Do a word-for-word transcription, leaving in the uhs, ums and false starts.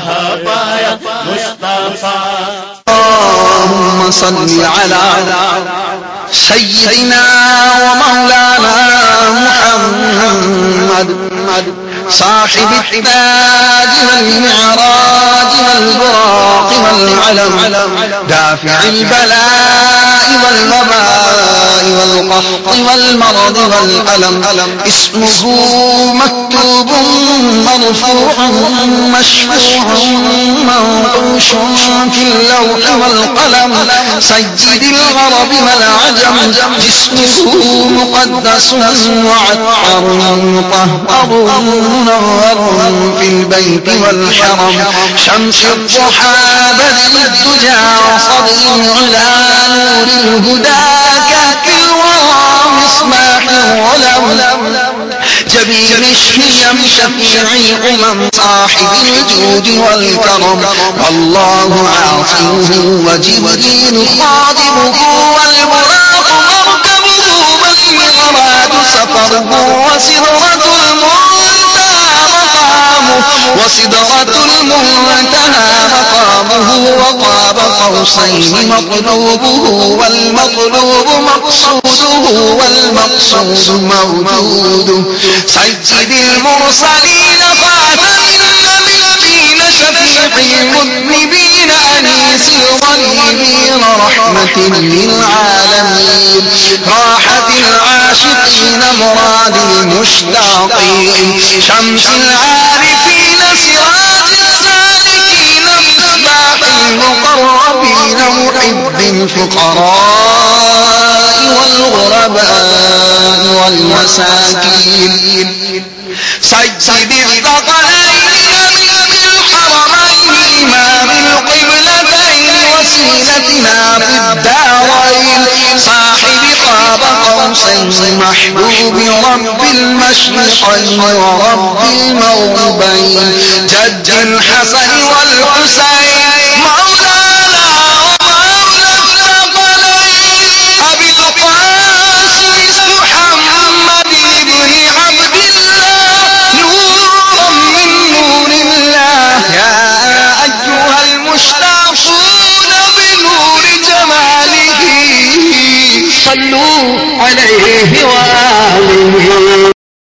پایا مصطفیٰ. اللهم صل على سيدنا ومولانا محمد صاحب التاج والمعراج والبراق والعلم دافع البلاء والوباء والقحط والمرض والألم اسمه مكتوب مرفوع مشفوع منقوش في اللوح والقلم سيد العرب والعجم جسمه مقدس وعطر مطهر منور في البيت والحرم شمس الضحى بدر الدجى وصدر العلا نور الهدى كهف الورى مصباح الظلم جبين الشيم شفيع الأمم صاحب الجود والكرم والله عاصمه وجبريل خادمه والبراق مركبه والمغراد سفره وسدرة المنتهى مقامه وسدرة المنتهى مقامه وقاب قوسين مطلوبه والمطلوب مقصوده والمقصود موجوده سيد المرسلين خاتم النبيين شفيع المذنبين أنيس الظالمين رحمة للعالمين راحة العاشقين مراد المشتاقين شمس العارفين سراج السالكين مصباح المقربين محب الفقراء والغرباء والمساكين سيد الثقلين بالحرمين إمام القبلتين وسيلتنا في الدارين صاحب قاب قوسين محبوب رب المشرقين ورب المغربين جد الحسن والحسين